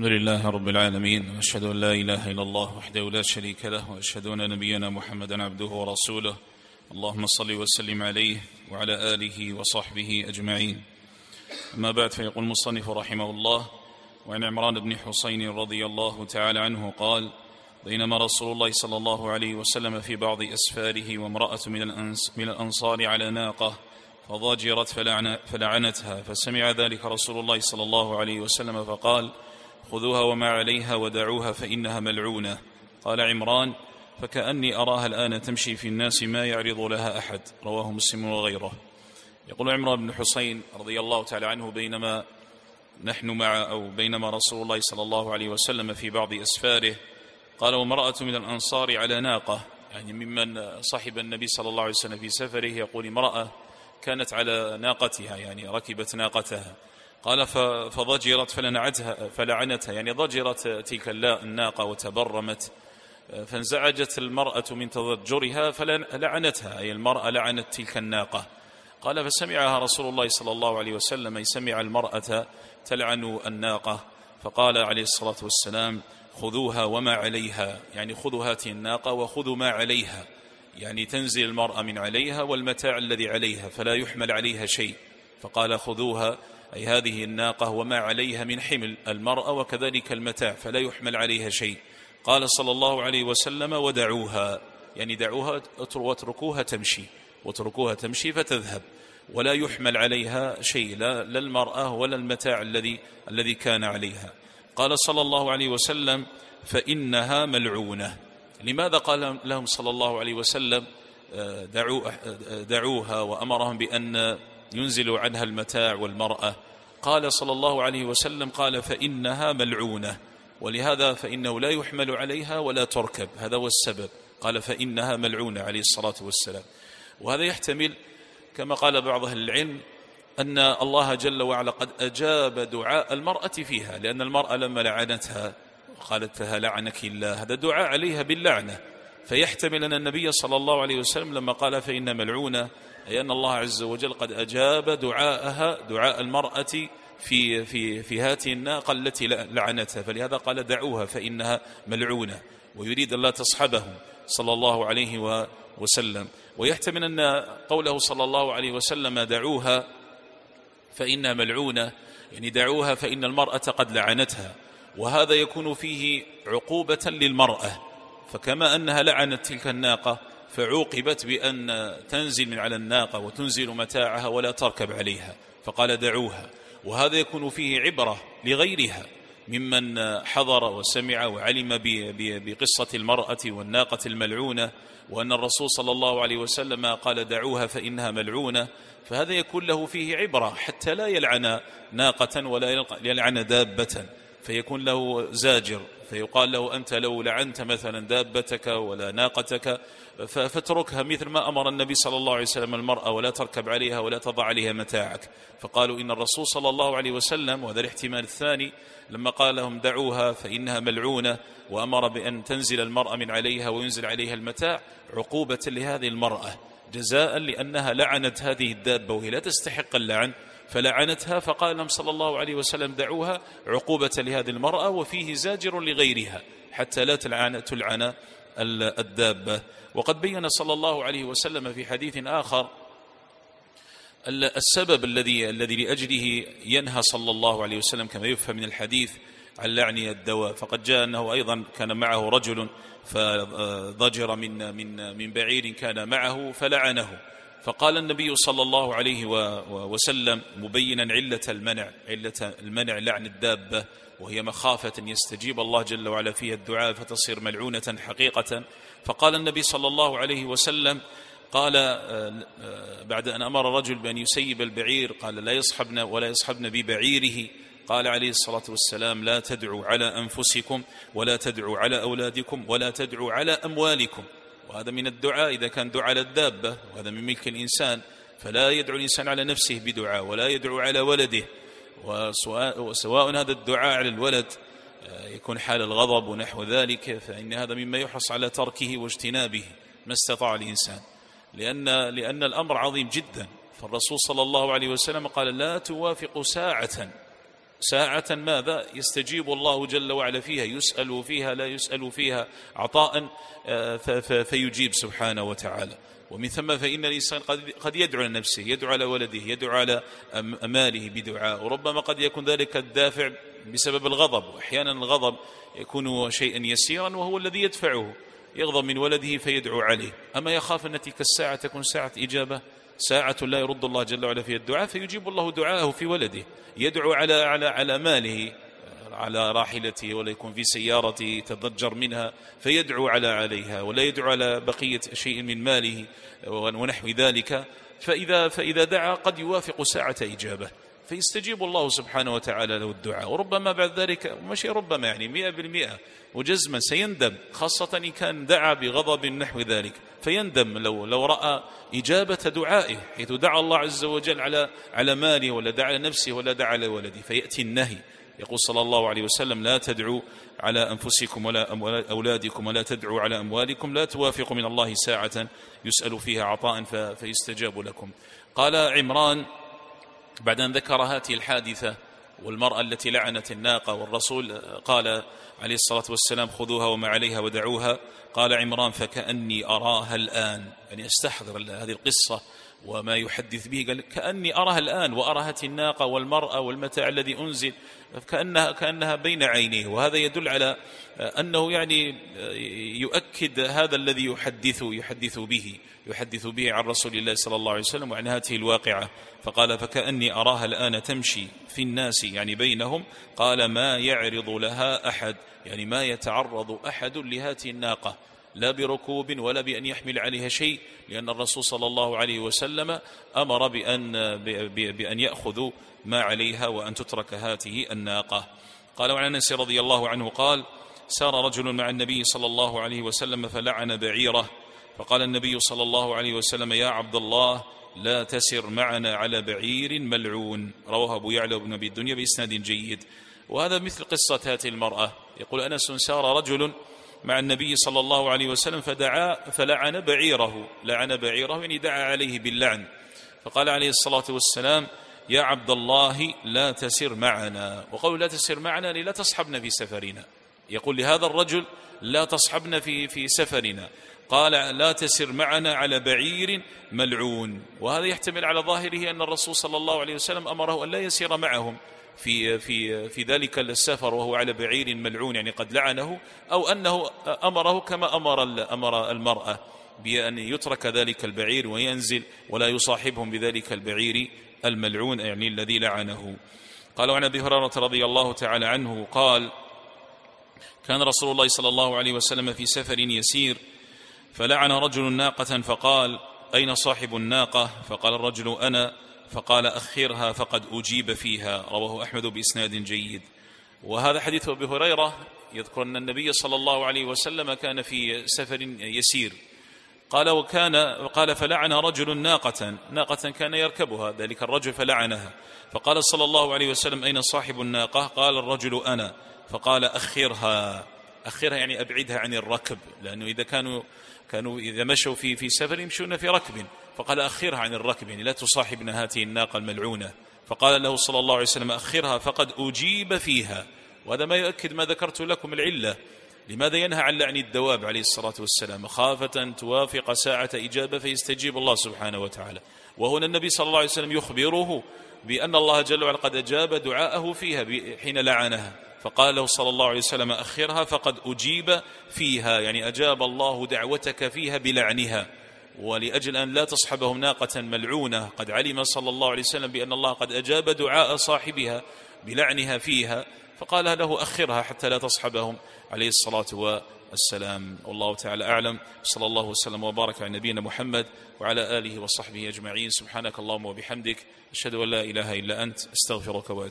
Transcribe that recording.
الحمد لله رب العالمين، وأشهد أن لا إله إلا الله وحده لا شريك له، وأشهد أن نبينا محمدا عبده ورسوله. اللهم صل وسلم عليه وعلى آله وصحبه أجمعين. أما بعد، فيقول المصنف رحمه الله: وعن عمران بن حسين رضي الله تعالى عنه قال: بينما رسول الله صلى الله عليه وسلم في بعض أسفاره وامرأة من الأنصار على ناقة فضاجرت فلعنتها، فسمع ذلك رسول الله صلى الله عليه وسلم فقال: خذوها وما عليها ودعوها فإنها ملعونة. قال عمران: فكأني أراها الآن تمشي في الناس ما يعرض لها أحد. رواه مسلم وغيره. يقول عمران بن حسين رضي الله تعالى عنه: بينما رسول الله صلى الله عليه وسلم في بعض أسفاره، قال: وامرأة من الأنصار على ناقة، يعني ممن صحب النبي صلى الله عليه وسلم في سفره. يقول امرأة كانت على ناقتها، يعني ركبت ناقتها. قال: فضجرت فلعنتها، يعني ضجرت تلك الناقة وتبرمت، فانزعجت المرأة من تضجرها فلعنتها، أي المرأة لعنت تلك الناقة. قال: فسمعها رسول الله صلى الله عليه وسلم، أي سمع المرأة تلعن الناقة، فقال عليه الصلاة والسلام: خذوها وما عليها، يعني خذوا هذه الناقة وخذوا ما عليها، يعني تنزل المرأة من عليها والمتاع الذي عليها فلا يحمل عليها شيء. فقال: خذوها، أي هذه الناقة وما عليها من حمل المرأة وكذلك المتاع فلا يحمل عليها شيء. قال صلى الله عليه وسلم: ودعوها، يعني دعوها واتركوها تمشي فتذهب، ولا يحمل عليها شيء، لا المرأة ولا المتاع الذي كان عليها. قال صلى الله عليه وسلم: فإنها ملعونة. لماذا قال لهم صلى الله عليه وسلم دعوها وأمرهم بأن ينزلوا عنها المتاع والمرأة؟ قال صلى الله عليه وسلم: قال: فإنها ملعونة، ولهذا فإنه لا يحمل عليها ولا تركب، هذا هو السبب. قال: فإنها ملعونة عليه الصلاة والسلام. وهذا يحتمل كما قال بعض أهل العلم أن الله جل وعلا قد أجاب دعاء المرأة فيها، لأن المرأة لما لعنتها قالت لها: لعنك الله، هذا دعاء عليها باللعنة. فيحتمل أن النبي صلى الله عليه وسلم لما قال فإن ملعونة، أي أن الله عز وجل قد أجاب دعاء المرأة في هذه الناقة التي لعنتها، فلهذا قال: دعوها فإنها ملعونة، ويريد أن لا تصحبهم صلى الله عليه وسلم. ويحتمل أن قوله صلى الله عليه وسلم: دعوها فإنها ملعونة، يعني دعوها فإن المرأة قد لعنتها، وهذا يكون فيه عقوبة للمرأة، فكما أنها لعنت تلك الناقة فعوقبت بأن تنزل من على الناقة وتنزل متاعها ولا تركب عليها، فقال: دعوها. وهذا يكون فيه عبرة لغيرها ممن حضر وسمع وعلم بقصة المرأة والناقة الملعونة، وأن الرسول صلى الله عليه وسلم قال: دعوها فإنها ملعونة، فهذا يكون له فيه عبرة حتى لا يلعن ناقة ولا يلعن دابة، فيكون له زاجر، فيقال له: أنت لو لعنت مثلا دابتك ولا ناقتك فاتركها، مثل ما أمر النبي صلى الله عليه وسلم المرأة: ولا تركب عليها ولا تضع عليها متاعك. فقالوا إن الرسول صلى الله عليه وسلم، وهذا الاحتمال الثاني، لما قال لهم: دعوها فإنها ملعونة، وأمر بأن تنزل المرأة من عليها وينزل عليها المتاع، عقوبة لهذه المرأة، جزاء لأنها لعنت هذه الدابة وهي لا تستحق اللعن، فلعنتها. فقال لهم صلى الله عليه وسلم: دعوها، عقوبة لهذه المرأة، وفيه زاجر لغيرها حتى لا تلعن الدابة. وقد بين صلى الله عليه وسلم في حديث آخر السبب الذي لأجله ينهى صلى الله عليه وسلم، كما يفهم من الحديث، عن لعن الدواب. فقد جاء أنه أيضا كان معه رجل فضجر من بعير كان معه فلعنه، فقال النبي صلى الله عليه وسلم مبينا علة المنع لعن الدابة، وهي مخافة يستجيب الله جل وعلا فيها الدعاء فتصير ملعونة حقيقة. فقال النبي صلى الله عليه وسلم، قال بعد أن أمر رجل بأن يسيب البعير، قال: لا يصحبن ولا يصحبن ببعيره. قال عليه الصلاة والسلام: لا تدعوا على أنفسكم ولا تدعوا على أولادكم ولا تدعوا على أموالكم. وهذا من الدعاء إذا كان دعاء على الدابة، وهذا من ملك الإنسان، فلا يدعو الإنسان على نفسه بدعاء ولا يدعو على ولده. وسواء هذا الدعاء على الولد يكون حال الغضب ونحو ذلك، فإن هذا مما يحرص على تركه واجتنابه ما استطاع الإنسان، لأن الأمر عظيم جدا. فالرسول صلى الله عليه وسلم قال: لا توافق ساعة ماذا يستجيب الله جل وعلا فيها، يسأل فيها لا يسأل فيها عطاء فيجيب سبحانه وتعالى. ومن ثم فإن الإنسان قد يدعو لنفسه، يدعو على ولده، يدعو على ماله بدعاء، وربما قد يكون ذلك الدافع بسبب الغضب، وأحيانا الغضب يكون شيئا يسيرا وهو الذي يدفعه، يغضب من ولده فيدعو عليه. أما يخاف أن تلك الساعة تكون ساعة إجابة، ساعة لا يرد الله جل وعلا فيها الدعاء، فيجيب الله دعاءه في ولده. يدعو على ماله، على راحلته، ولا يكون في سيارته يتضجر منها فيدعو عليها، ولا يدعو على بقية شيء من ماله ونحو ذلك. فإذا دعا قد يوافق ساعة إجابة فيستجيب الله سبحانه وتعالى له الدعاء. وربما بعد ذلك، مش ربما يعني 100% وجزما سيندم، خاصة إن كان دعا بغضب نحو ذلك، فيندم لو رأى إجابة دعائه، حيث دعا الله عز وجل على ماله، ولا دعا على نفسه، ولا دعا على ولده، فيأتي النهي. يقول صلى الله عليه وسلم: لا تدعوا على أنفسكم ولا أولادكم ولا تدعوا على أموالكم، لا توافقوا من الله ساعة يسأل فيها عطاء فيستجاب لكم. قال عمران بعد أن ذكر هذه الحادثة والمرأة التي لعنت الناقة، والرسول قال عليه الصلاة والسلام: خذوها وما عليها ودعوها. قال عمران: فكأني أراها الآن، يعني استحضر هذه القصة وما يحدث به، قال: كأني أراها الآن، وأرهت الناقة والمرأة والمتاع الذي أنزل كأنها بين عينيه. وهذا يدل على أنه يعني يؤكد هذا الذي يحدث به عن رسول الله صلى الله عليه وسلم وعن هذه الواقعة. فقال: فكأني أراها الآن تمشي في الناس، يعني بينهم. قال: ما يعرض لها أحد، يعني ما يتعرض أحد لهذه الناقة، لا بركوب ولا بأن يحمل عليها شيء، لأن الرسول صلى الله عليه وسلم أمر بأن يأخذوا ما عليها وأن تترك هذه الناقة. قال: وعن أنس رضي الله عنه قال: سار رجل مع النبي صلى الله عليه وسلم فلعن بعيره، فقال النبي صلى الله عليه وسلم: يا عبد الله، لا تسر معنا على بعير ملعون. رواه أبو يعلى بن أبي الدنيا بإسناد جيد. وهذا مثل قصة هذه المرأة. يقول أنس: سار رجل مع النبي صلى الله عليه وسلم فلعن بعيره، يعني دعا عليه باللعن. فقال عليه الصلاة والسلام: يا عبد الله، لا تسر معنا. وقول لا تسر معنا لا تصحبنا في سفرنا، يقول لهذا الرجل: لا تصحبنا في سفرنا. قال: لا تسر معنا على بعير ملعون. وهذا يحتمل على ظاهره أن الرسول صلى الله عليه وسلم أمره أن لا يسير معهم في ذلك السفر وهو على بعير ملعون، يعني قد لعنه، أو أنه أمره كما أمر المرأة بأن يترك ذلك البعير وينزل ولا يصاحبهم بذلك البعير الملعون، يعني الذي لعنه. قال: وعن أبي هريرة رضي الله تعالى عنه قال: كان رسول الله صلى الله عليه وسلم في سفر يسير، فلعن رجل ناقة فقال: أين صاحب الناقة؟ فقال الرجل: أنا. فقال: أخرها فقد أجيب فيها. رواه أحمد بإسناد جيد. وهذا حديث أبي هريرة يذكر أن النبي صلى الله عليه وسلم كان في سفر يسير. قال: فلعن رجل ناقة كان يركبها ذلك الرجل فلعنها. فقال صلى الله عليه وسلم: أين صاحب الناقة؟ قال الرجل: أنا. فقال: أخرها يعني أبعدها عن الركب، لأنه إذا كانوا إذا مشوا في سفر يمشون في ركب، فقال: أخرها عن الركب، يعني لا تصاحبنا هذه الناقة الملعونة. فقال له صلى الله عليه وسلم: أخرها فقد أجيب فيها. وهذا ما يؤكد ما ذكرت لكم العلة، لماذا ينهى عن لعن الدواب عليه الصلاة والسلام؟ خافة توافق ساعة إجابة فيستجيب الله سبحانه وتعالى. وهنا النبي صلى الله عليه وسلم يخبره بأن الله جل وعلا قد أجاب دعاءه فيها حين لعنها، فقال له صلى الله عليه وسلم: أخرها فقد أجيب فيها، يعني أجاب الله دعوتك فيها بلعنها. ولأجل أن لا تصحبهم ناقة ملعونة، قد علم صلى الله عليه وسلم بأن الله قد أجاب دعاء صاحبها بلعنها فيها، فقال له: أخرها حتى لا تصحبهم عليه الصلاة والسلام. والله تعالى أعلم. صلى الله وسلم وبارك على نبينا محمد وعلى آله وصحبه أجمعين. سبحانك اللهم وبحمدك، أشهد أن لا إله إلا أنت، أستغفرك وأتوب